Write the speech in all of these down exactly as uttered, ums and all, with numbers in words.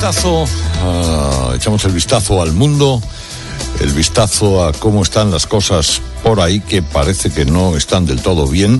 vistazo, uh, echamos el vistazo al mundo, el vistazo a cómo están las cosas por ahí, que parece que no están del todo bien.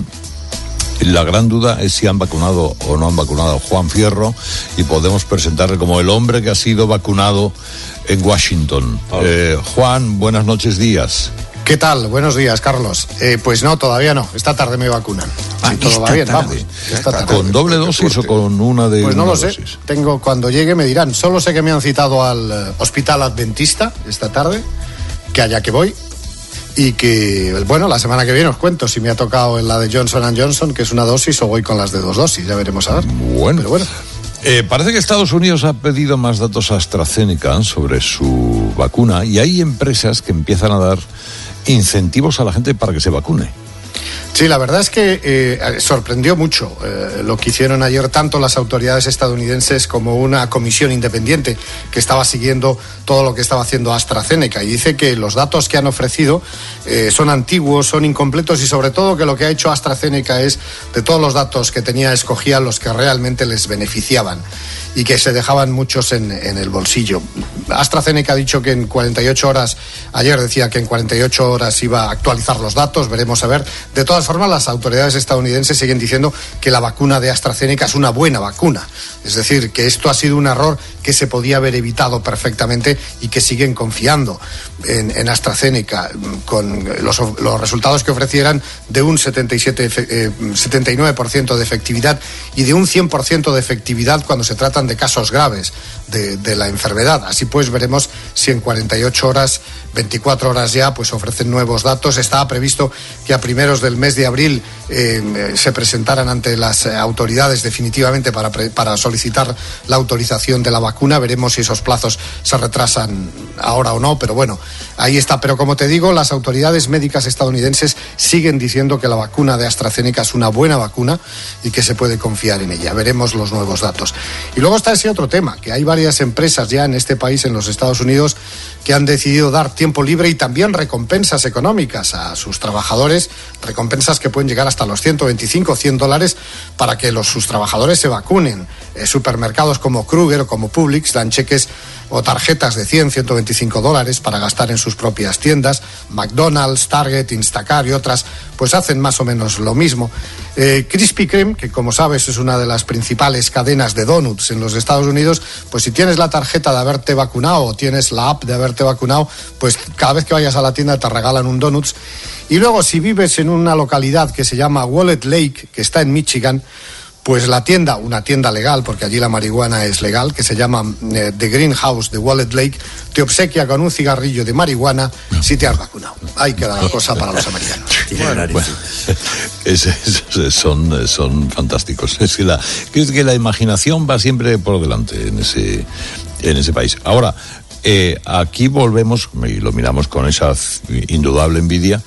La gran duda es si han vacunado o no han vacunado a Juan Fierro, y podemos presentarle como el hombre que ha sido vacunado en Washington. Oh. Eh, Juan, buenas noches, días. ¿Qué tal? Buenos días, Carlos. Eh, pues no, todavía no. Esta tarde me vacunan. Ah, sí, todo va bien, vamos. Esta tarde. ¿Con doble dosis o con una de Pues no una lo sé. dosis? Tengo, cuando llegue me dirán. Solo sé que me han citado al uh, Hospital Adventista esta tarde, que allá que voy. Y que, bueno, la semana que viene os cuento si me ha tocado en la de Johnson and Johnson, que es una dosis, o voy con las de dos dosis. Ya veremos a ver. Bueno. Pero bueno. Eh, parece que Estados Unidos ha pedido más datos a AstraZeneca sobre su vacuna, y hay empresas que empiezan a dar incentivos a la gente para que se vacune. Sí, la verdad es que eh, sorprendió mucho eh, lo que hicieron ayer tanto las autoridades estadounidenses como una comisión independiente que estaba siguiendo todo lo que estaba haciendo AstraZeneca, y dice que los datos que han ofrecido eh, son antiguos, son incompletos, y sobre todo que lo que ha hecho AstraZeneca es, de todos los datos que tenía, escogía los que realmente les beneficiaban y que se dejaban muchos en, en el bolsillo. AstraZeneca ha dicho que en cuarenta y ocho horas, ayer decía que en cuarenta y ocho horas iba a actualizar los datos, veremos a ver. De todas formas, las autoridades estadounidenses siguen diciendo que la vacuna de AstraZeneca es una buena vacuna, es decir, que esto ha sido un error que se podía haber evitado perfectamente, y que siguen confiando en, en AstraZeneca, con los, los resultados que ofrecieran de un setenta y siete, eh, setenta y nueve por ciento de efectividad y de un cien por ciento de efectividad cuando se tratan de casos graves de, de la enfermedad. Así pues, veremos si en cuarenta y ocho horas, veinticuatro horas ya, pues ofrecen nuevos datos. Estaba previsto que a primeros del mes de abril eh, se presentaran ante las autoridades definitivamente para, para solicitar la autorización de la vacuna. Veremos si esos plazos se retrasan ahora o no, pero bueno, ahí está. Pero como te digo, las autoridades médicas estadounidenses siguen diciendo que la vacuna de AstraZeneca es una buena vacuna y que se puede confiar en ella. Veremos los nuevos datos. Y luego está ese otro tema, que hay varias empresas ya en este país, en los Estados Unidos, que han decidido dar tiempo libre y también recompensas económicas a sus trabajadores, recompensas que pueden llegar hasta los ciento veinticinco, cien dólares para que los, sus trabajadores se vacunen. Eh, supermercados como Kroger o como Publix dan cheques o tarjetas de cien, ciento veinticinco dólares para gastar en sus propias tiendas. McDonald's, Target, Instacart y otras pues hacen más o menos lo mismo. Eh, Krispy Kreme, que como sabes es una de las principales cadenas de donuts en los Estados Unidos, pues si tienes la tarjeta de haberte vacunado o tienes la app de haberte vacunado, pues cada vez que vayas a la tienda te regalan un donuts. Y luego, si vives en una localidad que se llama Wallet Lake, que está en Michigan, pues la tienda, una tienda legal, porque allí la marihuana es legal, que se llama eh, The Greenhouse de Wallet Lake, te obsequia con un cigarrillo de marihuana si te has vacunado. Ahí queda la cosa para los americanos. Bueno, bueno, es, es, son, son fantásticos. Es que, la, es que la imaginación va siempre por delante en ese, en ese país. Ahora, eh, aquí volvemos, y lo miramos con esa indudable envidia,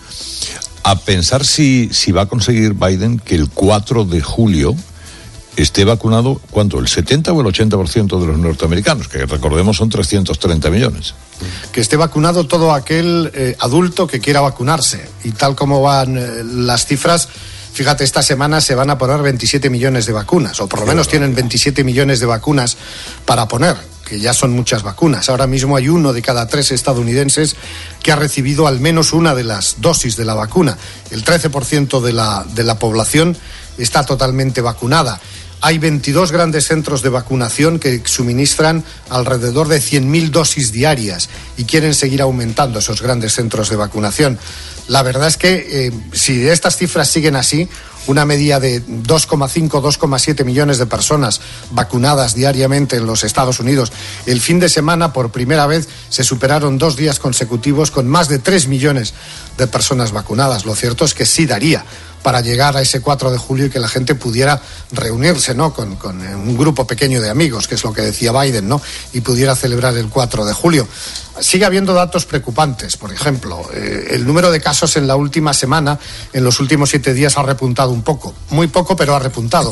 a pensar si, si va a conseguir Biden que el cuatro de julio esté vacunado, ¿cuánto? ¿El setenta o el ochenta por ciento de los norteamericanos? Que recordemos son trescientos treinta millones. Que esté vacunado todo aquel eh, adulto que quiera vacunarse. Y tal como van eh, las cifras, fíjate, esta semana se van a poner veintisiete millones de vacunas, o por lo menos tienen veintisiete millones de vacunas para poner, que ya son muchas vacunas. Ahora mismo hay uno de cada tres estadounidenses que ha recibido al menos una de las dosis de la vacuna. El trece por ciento de la, de la población está totalmente vacunada. Hay veintidós grandes centros de vacunación que suministran alrededor de cien mil dosis diarias y quieren seguir aumentando esos grandes centros de vacunación. La verdad es que eh, si estas cifras siguen así, una media de dos coma cinco, dos coma siete millones de personas vacunadas diariamente en los Estados Unidos. El fin de semana, por primera vez, se superaron dos días consecutivos con más de tres millones de personas vacunadas. Lo cierto es que sí daría para llegar a ese cuatro de julio y que la gente pudiera reunirse, ¿no?, con, con un grupo pequeño de amigos, que es lo que decía Biden, ¿no?, y pudiera celebrar el cuatro de julio. Sigue habiendo datos preocupantes. Por ejemplo, eh, el número de casos en la última semana, en los últimos siete días, ha repuntado un poco. Muy poco, pero ha repuntado.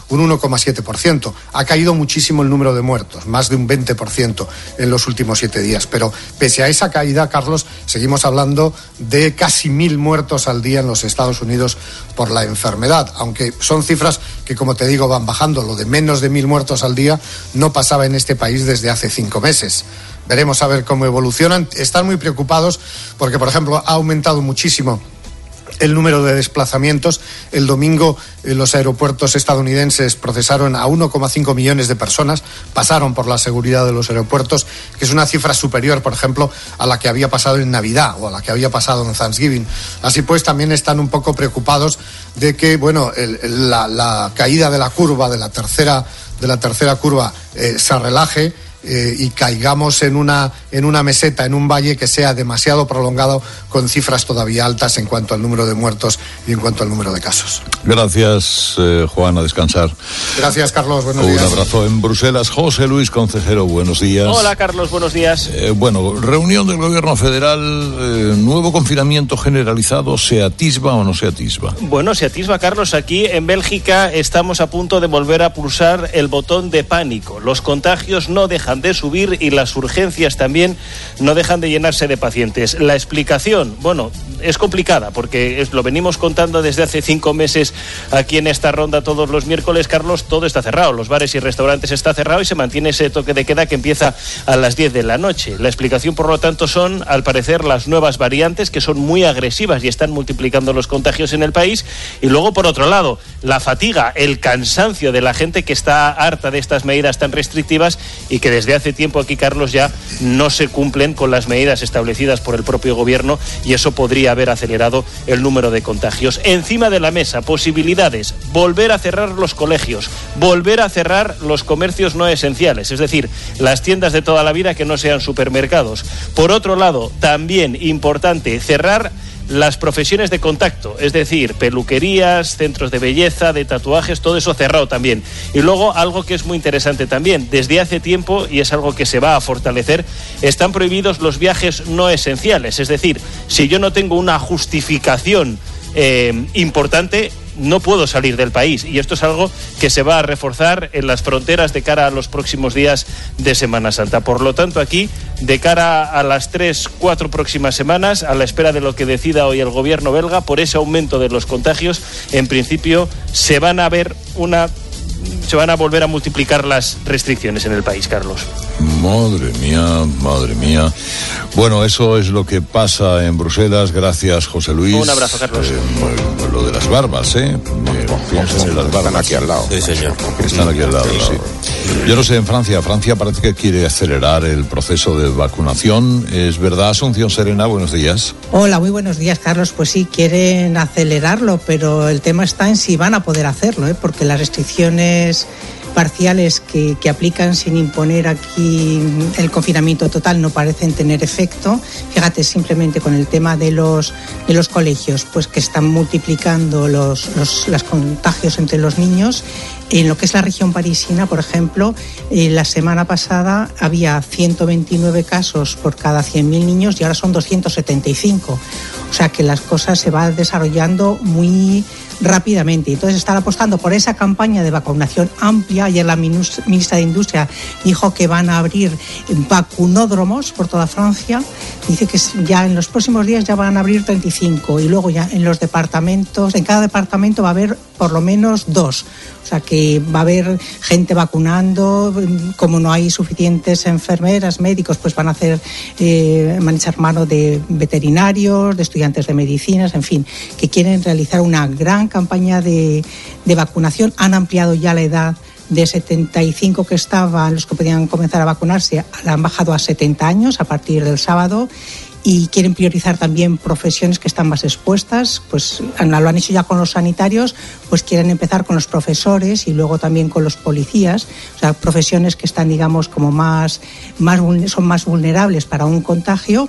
un uno coma siete por ciento. Ha caído muchísimo el número de muertos, más de un veinte por ciento en los últimos siete días. Pero pese a esa caída, Carlos, seguimos hablando de casi mil muertos al día en los Estados Unidos por la enfermedad, aunque son cifras que, como te digo, van bajando. Lo de menos de mil muertos al día no pasaba en este país desde hace cinco meses. Veremos a ver cómo evolucionan. Están muy preocupados porque, por ejemplo, ha aumentado muchísimo el número de desplazamientos. El domingo eh, los aeropuertos estadounidenses procesaron a uno coma cinco millones de personas, pasaron por la seguridad de los aeropuertos, que es una cifra superior, por ejemplo, a la que había pasado en Navidad o a la que había pasado en Thanksgiving. Así pues, también están un poco preocupados de que, bueno, el, la, la caída de la curva, de la tercera, de la tercera curva, eh, se relaje. Eh, y caigamos en una, en una meseta, en un valle que sea demasiado prolongado, con cifras todavía altas en cuanto al número de muertos y en cuanto al número de casos. Gracias, eh, Juan, a descansar. Gracias, Carlos, buenos Un días. Un abrazo en Bruselas. José Luis Concejero, buenos días. Hola, Carlos, buenos días. Eh, bueno, reunión del Gobierno Federal, eh, nuevo confinamiento generalizado, ¿se atisba o no se atisba? Bueno, se atisba, Carlos. Aquí en Bélgica estamos a punto de volver a pulsar el botón de pánico. Los contagios no dejan de subir y las urgencias también no dejan de llenarse de pacientes. La explicación, bueno, es complicada porque es, lo venimos contando desde hace cinco meses aquí en esta ronda todos los miércoles, Carlos. Todo está cerrado, los bares y restaurantes está cerrado y se mantiene ese toque de queda que empieza a las diez de la noche. La explicación, por lo tanto, son, al parecer, las nuevas variantes que son muy agresivas y están multiplicando los contagios en el país. Y luego, por otro lado, la fatiga, el cansancio de la gente que está harta de estas medidas tan restrictivas y que desde hace tiempo aquí, Carlos, ya no se cumplen con las medidas establecidas por el propio gobierno, y eso podría haber acelerado el número de contagios. Encima de la mesa, posibilidades: volver a cerrar los colegios, volver a cerrar los comercios no esenciales, es decir, las tiendas de toda la vida que no sean supermercados. Por otro lado, también importante, cerrar las profesiones de contacto, es decir, peluquerías, centros de belleza, de tatuajes, todo eso cerrado también. Y luego, algo que es muy interesante también, desde hace tiempo, y es algo que se va a fortalecer, están prohibidos los viajes no esenciales. Es decir, si yo no tengo una justificación eh, importante, no puedo salir del país, y esto es algo que se va a reforzar en las fronteras de cara a los próximos días de Semana Santa. Por lo tanto, aquí, de cara a las tres, cuatro próximas semanas, a la espera de lo que decida hoy el gobierno belga, por ese aumento de los contagios, en principio se van a ver una... se van a volver a multiplicar las restricciones en el país, Carlos. Madre mía, madre mía. Bueno, eso es lo que pasa en Bruselas. Gracias, José Luis. Un abrazo, Carlos. Eh, lo de las barbas, ¿eh? Piensen en las barbas. Están aquí al lado. Sí, señor. Están aquí al lado, sí. Yo no sé, en Francia, Francia parece que quiere acelerar el proceso de vacunación. ¿Es verdad, Asunción Serena? Buenos días. Hola, muy buenos días, Carlos. Pues sí, quieren acelerarlo, pero el tema está en si van a poder hacerlo, ¿eh? Porque las restricciones parciales que, que aplican sin imponer aquí el confinamiento total no parecen tener efecto. Fíjate, simplemente con el tema de los de los colegios, pues que están multiplicando los, los, los contagios entre los niños. En lo que es la región parisina, por ejemplo, eh, la semana pasada había ciento veintinueve casos por cada cien mil niños y ahora son doscientos setenta y cinco. O sea que las cosas se van desarrollando muy rápidamente. Entonces están apostando por esa campaña de vacunación amplia. Ayer la ministra de Industria dijo que van a abrir vacunódromos por toda Francia. Dice que ya en los próximos días ya van a abrir treinta y cinco, y luego ya en los departamentos, en cada departamento va a haber por lo menos dos. O sea que va a haber gente vacunando. Como no hay suficientes enfermeras, médicos, pues van a hacer, eh, van a echar mano de veterinarios, de estudiantes de medicinas, en fin, que quieren realizar una gran campaña de, de vacunación. Han ampliado ya la edad de setenta y cinco que estaban los que podían comenzar a vacunarse, la han bajado a setenta años a partir del sábado. Y quieren priorizar también profesiones que están más expuestas, pues lo han hecho ya con los sanitarios, pues quieren empezar con los profesores y luego también con los policías, o sea, profesiones que están, digamos, como más, más son más vulnerables para un contagio.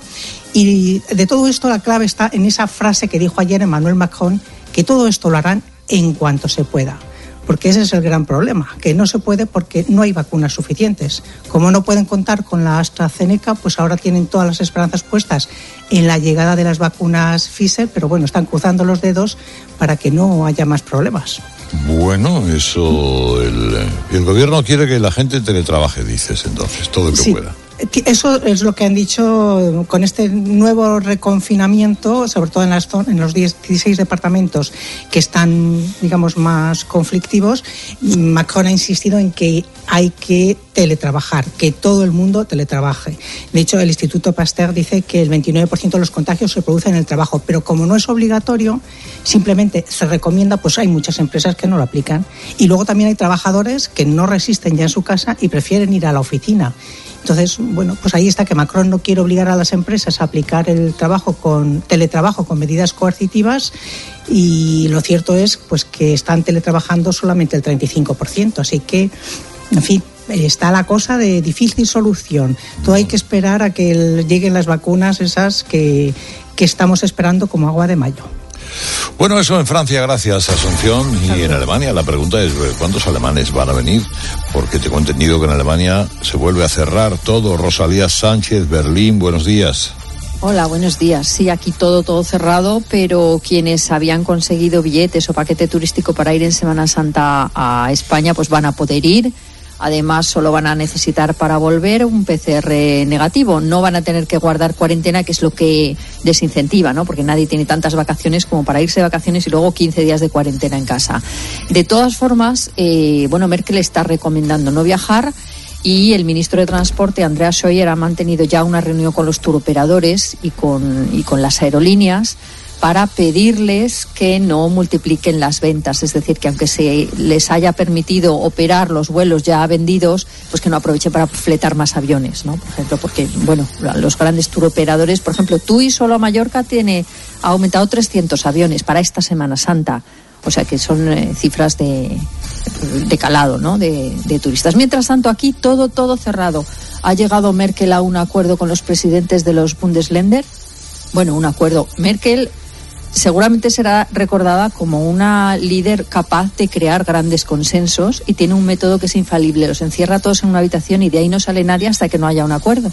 Y de todo esto la clave está en esa frase que dijo ayer Emmanuel Macron, que todo esto lo harán en cuanto se pueda. Porque ese es el gran problema, que no se puede porque no hay vacunas suficientes. Como no pueden contar con la AstraZeneca, pues ahora tienen todas las esperanzas puestas en la llegada de las vacunas Pfizer, pero bueno, están cruzando los dedos para que no haya más problemas. Bueno, eso, el, el gobierno quiere que la gente teletrabaje, dices entonces, todo lo que sí. pueda. Eso es lo que han dicho con este nuevo reconfinamiento, sobre todo en, las, en los dieciséis departamentos que están, digamos, más conflictivos. Macron ha insistido en que hay que teletrabajar, que todo el mundo teletrabaje. De hecho, el Instituto Pasteur dice que el veintinueve por ciento de los contagios se producen en el trabajo, pero como no es obligatorio, simplemente se recomienda, pues hay muchas empresas que no lo aplican. Y luego también hay trabajadores que no resisten ya en su casa y prefieren ir a la oficina. Entonces, bueno, pues ahí está que Macron no quiere obligar a las empresas a aplicar el trabajo con teletrabajo con medidas coercitivas, y lo cierto es pues que están teletrabajando solamente el treinta y cinco por ciento, así que, en fin, está la cosa de difícil solución. Todo hay que esperar a que lleguen las vacunas esas que, que estamos esperando como agua de mayo. Bueno, eso en Francia, gracias, Asunción. Y en Alemania la pregunta es, ¿cuántos alemanes van a venir? Porque tengo entendido que en Alemania se vuelve a cerrar todo. Rosalía Sánchez, Berlín, buenos días. Hola, buenos días. Sí, aquí todo, todo cerrado, pero quienes habían conseguido billetes o paquete turístico para ir en Semana Santa a España, pues van a poder ir. Además, solo van a necesitar para volver un P C R negativo. No van a tener que guardar cuarentena, que es lo que desincentiva, ¿no? Porque nadie tiene tantas vacaciones como para irse de vacaciones y luego quince días de cuarentena en casa. De todas formas, eh, bueno, Merkel está recomendando no viajar, y el ministro de Transporte, Andreas Scheuer, ha mantenido ya una reunión con los turoperadores y con, y con las aerolíneas para pedirles que no multipliquen las ventas, es decir, que aunque se les haya permitido operar los vuelos ya vendidos, pues que no aprovechen para fletar más aviones, ¿no? Por ejemplo, porque, bueno, los grandes turoperadores, por ejemplo, TUI solo a Mallorca tiene, ha aumentado trescientos aviones para esta Semana Santa, o sea que son eh, cifras de, de calado, ¿no? De, de turistas. Mientras tanto, aquí todo, todo cerrado. Ha llegado Merkel a un acuerdo con los presidentes de los Bundesländer. Bueno, un acuerdo. Merkel seguramente será recordada como una líder capaz de crear grandes consensos, y tiene un método que es infalible. Los encierra todos en una habitación y de ahí no sale nadie hasta que no haya un acuerdo.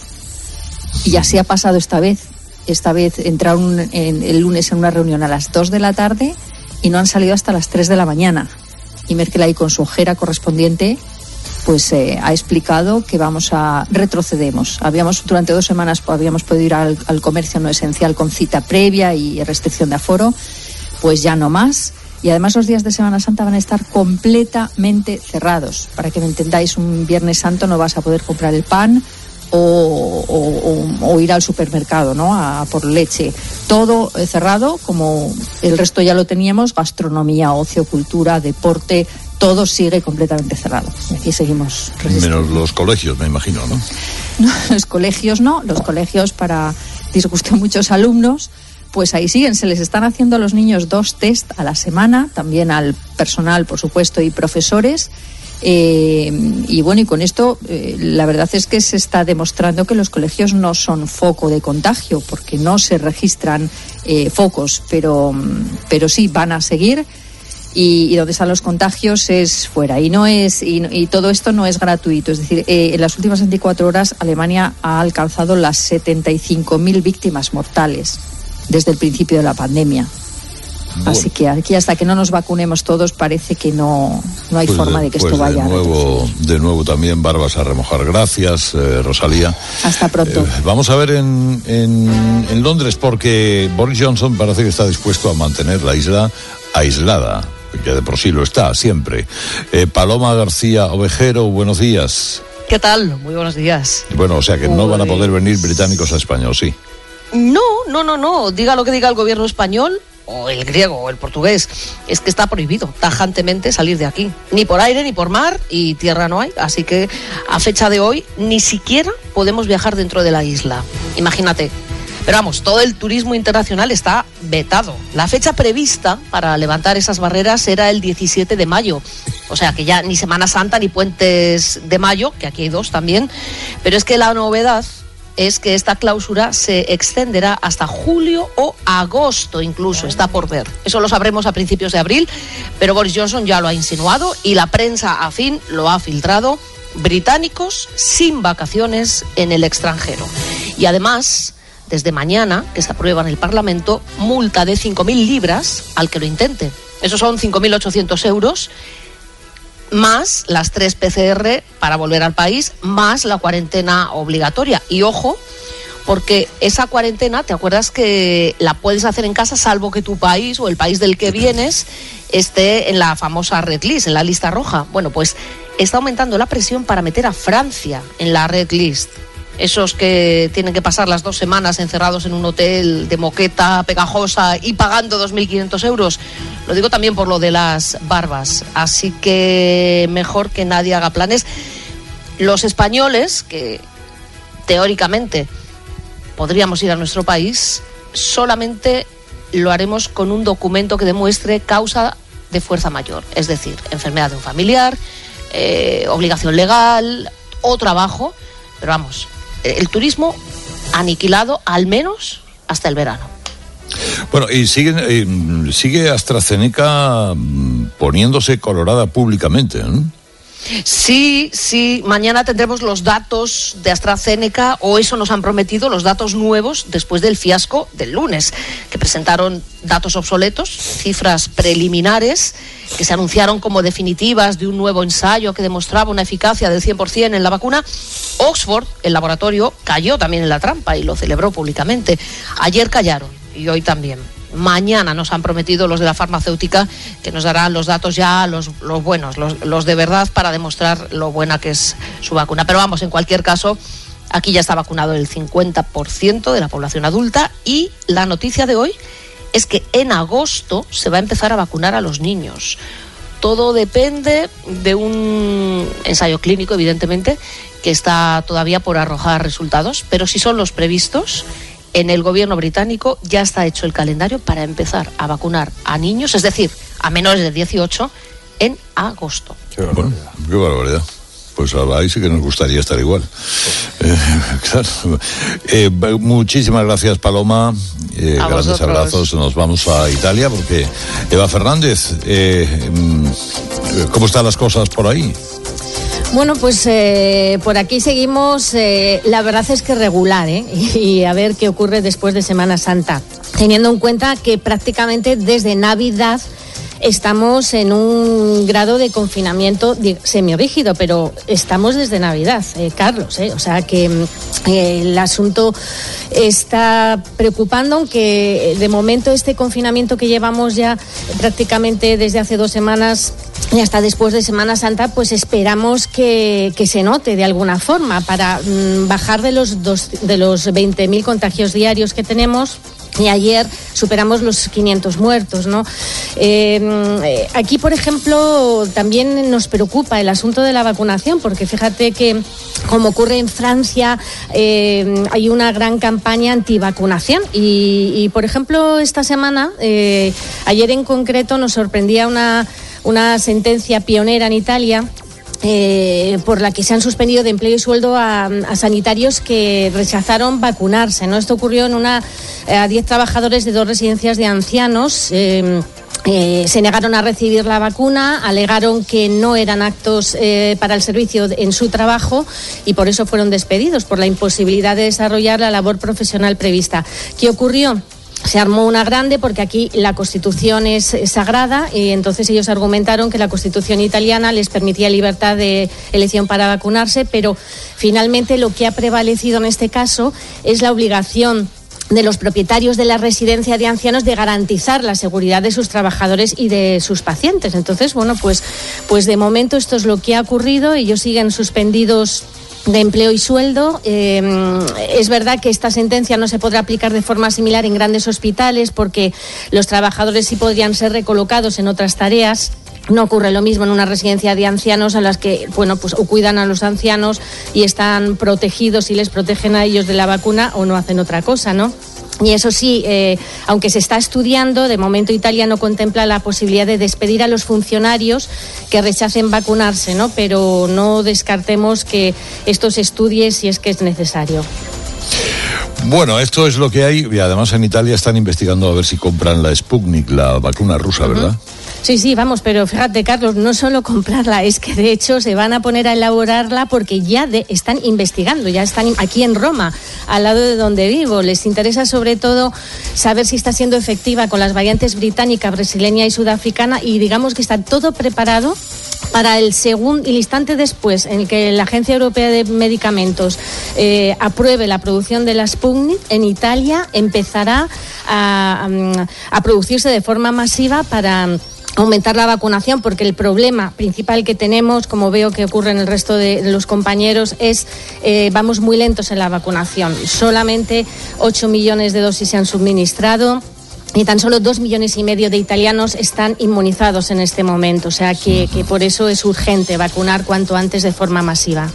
Y así ha pasado esta vez. Esta vez entraron en, el lunes en una reunión a las dos de la tarde y no han salido hasta las tres de la mañana. Y Merkel ahí con su ojera correspondiente pues eh, ha explicado que vamos a retrocedemos. Habíamos durante dos semanas habíamos podido ir al, al comercio no esencial con cita previa y restricción de aforo, pues ya no más. Y además los días de Semana Santa van a estar completamente cerrados. Para que me entendáis, un Viernes Santo no vas a poder comprar el pan o, o, o, o ir al supermercado, ¿no? A, a por leche. Todo eh, cerrado, como el resto ya lo teníamos, gastronomía, ocio, cultura, deporte. Todo sigue completamente cerrado. Aquí seguimos resistiendo. Menos los colegios, me imagino, ¿no? No, los colegios no. Los colegios, para disgusto a muchos alumnos, pues ahí siguen. Se les están haciendo a los niños dos test a la semana, también al personal, por supuesto, y profesores. Eh, y bueno, y con esto eh, la verdad es que se está demostrando que los colegios no son foco de contagio, porque no se registran eh, focos, pero, pero sí van a seguir. Y, y donde están los contagios es fuera, y no es y, y todo esto no es gratuito, es decir, eh, en las últimas veinticuatro horas Alemania ha alcanzado las setenta y cinco mil víctimas mortales desde el principio de la pandemia. Bueno. Así que aquí hasta que no nos vacunemos todos parece que no, no hay pues forma de, de que pues esto vaya de nuevo, de nuevo también barbas a remojar. Gracias, eh, Rosalía. Hasta pronto. Eh, vamos a ver en, en, en Londres, porque Boris Johnson parece que está dispuesto a mantener la isla aislada, que de por sí lo está siempre. Eh, Paloma García Ovejero, buenos días. ¿Qué tal? Muy buenos días. Bueno, o sea que no van a poder venir británicos a España, ¿o sí? No, no, no, no. Diga lo que diga el gobierno español, o el griego, o el portugués, es que está prohibido tajantemente salir de aquí. Ni por aire, ni por mar, y tierra no hay. Así que a fecha de hoy ni siquiera podemos viajar dentro de la isla. Imagínate. Pero vamos, todo el turismo internacional está vetado. La fecha prevista para levantar esas barreras era el diecisiete de mayo. O sea que ya ni Semana Santa ni puentes de mayo, que aquí hay dos también. Pero es que la novedad es que esta clausura se extenderá hasta julio o agosto incluso, está por ver. Eso lo sabremos a principios de abril, pero Boris Johnson ya lo ha insinuado y la prensa afín lo ha filtrado. Británicos sin vacaciones en el extranjero. Y además, desde mañana, que se aprueba en el Parlamento, multa de cinco mil libras al que lo intente. Esos son cinco mil ochocientos euros, más las tres P C R para volver al país, más la cuarentena obligatoria. Y ojo, porque esa cuarentena, ¿te acuerdas que la puedes hacer en casa salvo que tu país o el país del que vienes esté en la famosa red list, en la lista roja? Bueno, pues está aumentando la presión para meter a Francia en la red list. Esos que tienen que pasar las dos semanas encerrados en un hotel de moqueta pegajosa y pagando dos mil quinientos euros. Lo digo también por lo de las barbas. Así que mejor que nadie haga planes. Los españoles, que teóricamente podríamos ir a nuestro país, solamente lo haremos con un documento que demuestre causa de fuerza mayor. Es decir, enfermedad de un familiar, eh, obligación legal o trabajo. Pero vamos, el turismo aniquilado al menos hasta el verano. Bueno, y sigue, eh, sigue AstraZeneca poniéndose colorada públicamente, ¿no? Sí, sí, mañana tendremos los datos de AstraZeneca, o eso nos han prometido, los datos nuevos después del fiasco del lunes, que presentaron datos obsoletos, cifras preliminares que se anunciaron como definitivas de un nuevo ensayo que demostraba una eficacia del cien por ciento en la vacuna. Oxford, el laboratorio, cayó también en la trampa y lo celebró públicamente. Ayer callaron y hoy también. Mañana nos han prometido los de la farmacéutica que nos darán los datos ya, los, los buenos, los, los de verdad, para demostrar lo buena que es su vacuna. Pero vamos, en cualquier caso, aquí ya está vacunado el cincuenta por ciento de la población adulta, y la noticia de hoy es que en agosto se va a empezar a vacunar a los niños. Todo depende de un ensayo clínico, evidentemente, que está todavía por arrojar resultados, pero si son los previstos, en el gobierno británico ya está hecho el calendario para empezar a vacunar a niños, es decir, a menores de dieciocho, en agosto. Qué barbaridad. Bueno, qué barbaridad. Pues ahí sí que nos gustaría estar igual. Eh, claro. Eh, muchísimas gracias, Paloma. Eh, grandes vosotros. Abrazos. Nos vamos a Italia porque Eva Fernández, eh, ¿cómo están las cosas por ahí? Bueno, pues eh, por aquí seguimos, eh, la verdad es que regular, ¿eh? Y, y a ver qué ocurre después de Semana Santa, teniendo en cuenta que prácticamente desde Navidad estamos en un grado de confinamiento semirrígido, pero estamos desde Navidad, eh, Carlos, eh, o sea que eh, el asunto está preocupando, aunque de momento este confinamiento que llevamos ya prácticamente desde hace dos semanas y hasta después de Semana Santa, pues esperamos que, que se note de alguna forma para mm, bajar de los, dos, de los veinte mil contagios diarios que tenemos. Y ayer superamos los quinientos muertos, ¿no? Eh, aquí, por ejemplo, también nos preocupa el asunto de la vacunación, porque fíjate que, como ocurre en Francia, eh, hay una gran campaña antivacunación. Y, y por ejemplo, esta semana, eh, ayer en concreto, nos sorprendía una, una sentencia pionera en Italia, Eh, por la que se han suspendido de empleo y sueldo a, a sanitarios que rechazaron vacunarse, ¿no? Esto ocurrió en una a diez trabajadores de dos residencias de ancianos. Eh, eh, se negaron a recibir la vacuna, alegaron que no eran aptos eh, para el servicio en su trabajo y por eso fueron despedidos, por la imposibilidad de desarrollar la labor profesional prevista. ¿Qué ocurrió? Se armó una grande porque aquí la Constitución es sagrada y entonces ellos argumentaron que la Constitución italiana les permitía libertad de elección para vacunarse, pero finalmente lo que ha prevalecido en este caso es la obligación de los propietarios de la residencia de ancianos de garantizar la seguridad de sus trabajadores y de sus pacientes. Entonces, bueno, pues, pues de momento esto es lo que ha ocurrido. Ellos siguen suspendidos de empleo y sueldo. Eh, es verdad que esta sentencia no se podrá aplicar de forma similar en grandes hospitales porque los trabajadores sí podrían ser recolocados en otras tareas. No ocurre lo mismo en una residencia de ancianos a las que, bueno, pues o cuidan a los ancianos y están protegidos y les protegen a ellos de la vacuna o no hacen otra cosa, ¿no? Y eso sí, eh, aunque se está estudiando, de momento Italia no contempla la posibilidad de despedir a los funcionarios que rechacen vacunarse, ¿no? Pero no descartemos que esto se estudie si es que es necesario. Bueno, esto es lo que hay y además en Italia están investigando a ver si compran la Sputnik, la vacuna rusa, ¿verdad? Uh-huh. Sí, sí, vamos, pero fíjate, Carlos, no solo comprarla, es que de hecho se van a poner a elaborarla porque ya de, están investigando, ya están aquí en Roma, al lado de donde vivo. Les interesa sobre todo saber si está siendo efectiva con las variantes británica, brasileña y sudafricana, y digamos que está todo preparado para el segundo, el instante después en el que la Agencia Europea de Medicamentos eh, apruebe la producción de la Sputnik, en Italia empezará a, a, a producirse de forma masiva para aumentar la vacunación, porque el problema principal que tenemos, como veo que ocurre en el resto de los compañeros, es eh, vamos muy lentos en la vacunación. Solamente ocho millones de dosis se han suministrado y tan solo dos millones y medio de italianos están inmunizados en este momento. O sea que, que por eso es urgente vacunar cuanto antes de forma masiva.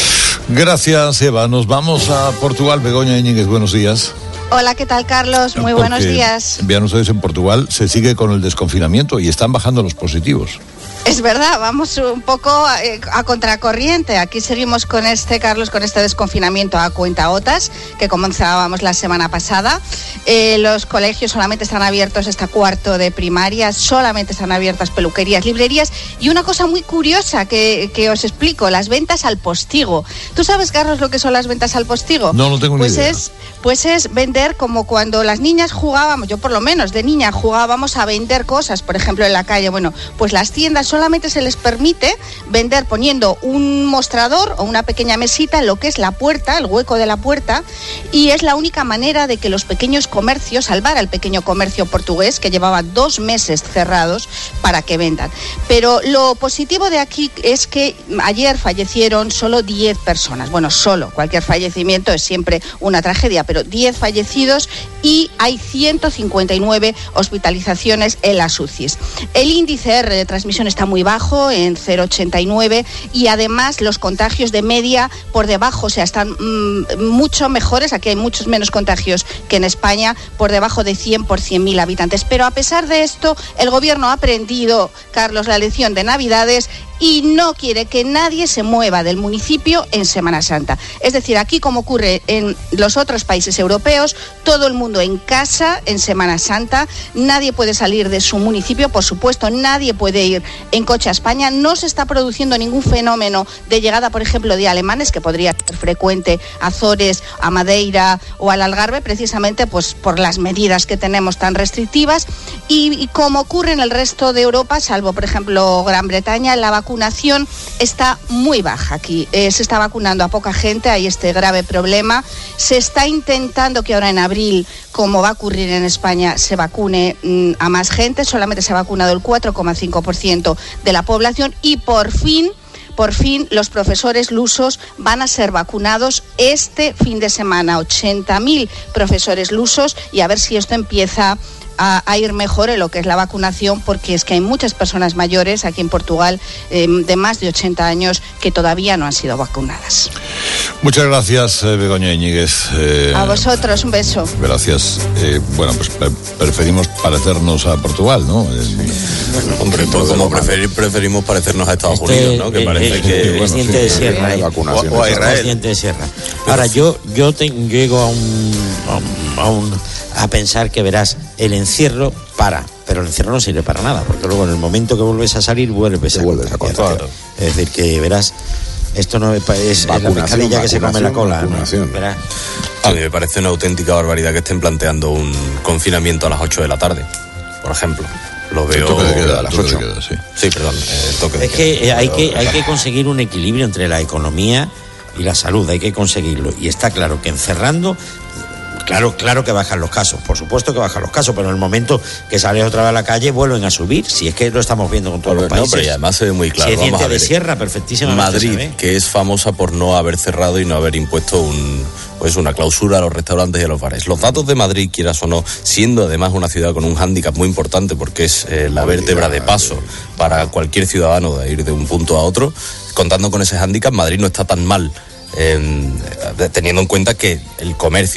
Gracias, Eva. Nos vamos a Portugal. Begoña Íñiguez, buenos días. Hola, ¿qué tal, Carlos? Muy Porque, buenos días. Vean ustedes, en Portugal se sigue con el desconfinamiento y están bajando los positivos. Es verdad, vamos un poco a, a contracorriente. Aquí seguimos con este, Carlos, con este desconfinamiento a cuentagotas que comenzábamos la semana pasada. Eh, los colegios solamente están abiertos hasta cuarto de primaria, solamente están abiertas peluquerías, librerías y una cosa muy curiosa que, que os explico, las ventas al postigo. ¿Tú sabes, Carlos, lo que son las ventas al postigo? No, no tengo pues ni idea. Es, pues es vender como cuando las niñas jugábamos, yo por lo menos de niña jugábamos a vender cosas, por ejemplo, en la calle. Bueno, pues las tiendas solamente se les permite vender poniendo un mostrador o una pequeña mesita en lo que es la puerta, el hueco de la puerta, y es la única manera de que los pequeños comercios, salvar al pequeño comercio portugués que llevaba dos meses cerrados para que vendan. Pero lo positivo de aquí es que ayer fallecieron solo diez personas. Bueno, solo, cualquier fallecimiento es siempre una tragedia, pero diez fallecidos y hay ciento cincuenta y nueve hospitalizaciones en las U C Is. El índice R de transmisión está muy bajo, en cero coma ochenta y nueve, y además los contagios de media por debajo, o sea, están mmm, mucho mejores. Aquí hay muchos menos contagios que en España, por debajo de cien por cien mil habitantes. Pero a pesar de esto, el gobierno ha aprendido, Carlos, la lección de Navidades y no quiere que nadie se mueva del municipio en Semana Santa. Es decir, aquí, como ocurre en los otros países europeos, todo el mundo en casa en Semana Santa, nadie puede salir de su municipio, por supuesto, nadie puede ir en coche a España. No se está produciendo ningún fenómeno de llegada, por ejemplo, de alemanes, que podría ser frecuente a Azores, a Madeira o al Algarve, precisamente pues por las medidas que tenemos tan restrictivas. Y, y como ocurre en el resto de Europa, salvo, por ejemplo, Gran Bretaña, la vacunación vacunación está muy baja aquí. Eh, se está vacunando a poca gente, hay este grave problema. Se está intentando que ahora en abril, como va a ocurrir en España, se vacune mm, a más gente. Solamente se ha vacunado el cuatro coma cinco por ciento de la población y por fin... Por fin los profesores lusos van a ser vacunados este fin de semana, ochenta mil profesores lusos, y a ver si esto empieza a, a ir mejor en lo que es la vacunación, porque es que hay muchas personas mayores aquí en Portugal eh, de más de ochenta años que todavía no han sido vacunadas. Muchas gracias, eh, Begoña Íñiguez. Eh, a vosotros, un beso. Gracias. Eh, bueno, pues pre- preferimos parecernos a Portugal, ¿no? Eh, Bueno, hombre, pues como preferir, preferimos parecernos a Estados Este, Unidos, ¿no? Que eh, parece eh, que... es diente de sierra, eh. o, o a Israel. Es diente de sierra. Ahora, yo, yo te, llego a un, a un, a un a pensar que verás, el encierro para, pero el encierro no sirve para nada, porque luego en el momento que vuelves a salir, vuelves a, vuelves a contagiar. Es decir, que verás, esto no es, es, es la pescadilla que se come la cola, ¿no? Verás. A mí me parece una auténtica barbaridad que estén planteando un confinamiento a las ocho de la tarde, por ejemplo. Lo veo... El toque de queda, a las ocho. Queda, sí. sí, perdón, el toque de es que, eh, hay que hay que conseguir un equilibrio entre la economía y la salud, hay que conseguirlo. Y está claro que encerrando, claro, claro que bajan los casos, por supuesto que bajan los casos, pero en el momento que sales otra vez a la calle vuelven a subir, si es que lo estamos viendo con todos pero, los países. No, pero y además se ve muy claro. Si es Vamos diente a ver, de sierra, perfectísimamente Madrid, se ve. que es famosa por no haber cerrado y no haber impuesto un... pues una clausura a los restaurantes y a los bares. Los datos de Madrid, quieras o no, siendo además una ciudad con un hándicap muy importante porque es eh, la vértebra de paso para cualquier ciudadano de ir de un punto a otro, contando con ese hándicap, Madrid no está tan mal, eh, teniendo en cuenta que el comercio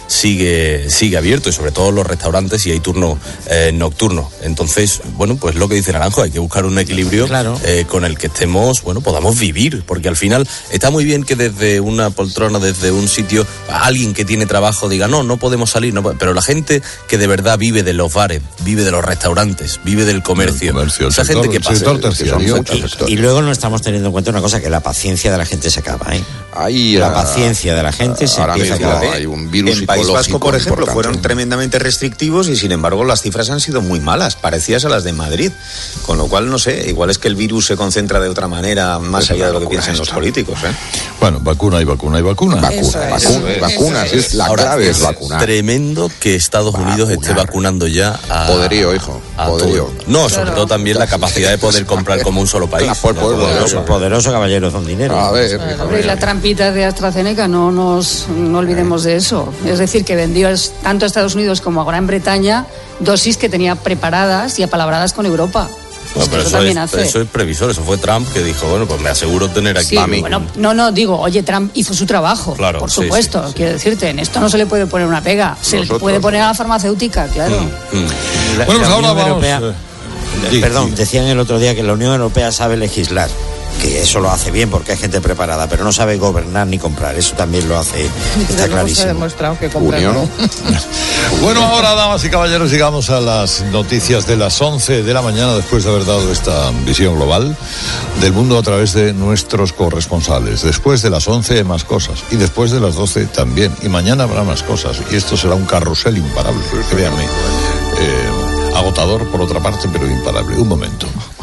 sigue sigue abierto, y sobre todo los restaurantes, y hay turno eh, nocturno. Entonces, bueno, pues lo que dice Naranjo, hay que buscar un equilibrio claro. eh, con el que estemos, bueno, podamos vivir, porque al final está muy bien que desde una poltrona, desde un sitio, alguien que tiene trabajo diga, no, no podemos salir, no, pero la gente que de verdad vive de los bares, vive de los restaurantes, vive del comercio, comercio esa sector, gente que pasa. Y, y luego no estamos teniendo en cuenta una cosa, que la paciencia de la gente se acaba, ¿eh? Ahí, la paciencia de la gente se empieza a acabar. Hay un virus en País Vasco, por ejemplo, importante. Fueron tremendamente restrictivos y sin embargo las cifras han sido muy malas, parecidas a las de Madrid, con lo cual no sé, igual es que el virus se concentra de otra manera más allá de lo que piensan los políticos, ¿eh? Bueno, vacuna y vacuna y vacuna. Vacuna, eso vacuna, es, vacuna, eso vacunas, es, es la Ahora, clave es es vacunar. Tremendo que Estados Unidos vacunar. esté vacunando ya a... Poderío, hijo, a poderío. Todo. No, sobre claro. todo también la capacidad de poder comprar como un solo país. Por, por, poderoso, poderoso caballero con dinero. A ver, claro, y la trampita de AstraZeneca, no nos no olvidemos de eso. Es decir, que vendió tanto a Estados Unidos como a Gran Bretaña dosis que tenía preparadas y apalabradas con Europa. Bueno, pero eso, eso, es, eso es previsor, eso fue Trump que dijo, bueno, pues me aseguro tener aquí... Sí, a mí. Bueno, no, no, digo, oye, Trump hizo su trabajo, claro, por supuesto, sí, sí, quiero sí. decirte, en esto no se le puede poner una pega, se Nosotros. le puede poner a la farmacéutica, claro. Mm, mm. La, bueno, pues ahora vamos... Europea, eh, perdón, sí. decían el otro día que la Unión Europea sabe legislar, que eso lo hace bien porque hay gente preparada, pero no sabe gobernar ni comprar, eso también lo hace, está clarísimo. Se ha demostrado que comprar no. Bueno, ahora, damas y caballeros, llegamos a las noticias de las once de la mañana, después de haber dado esta visión global del mundo a través de nuestros corresponsales. Después de las once más cosas, y después de las doce también, y mañana habrá más cosas, y esto será un carrusel imparable, créanme. Eh, agotador por otra parte, pero imparable. Un momento.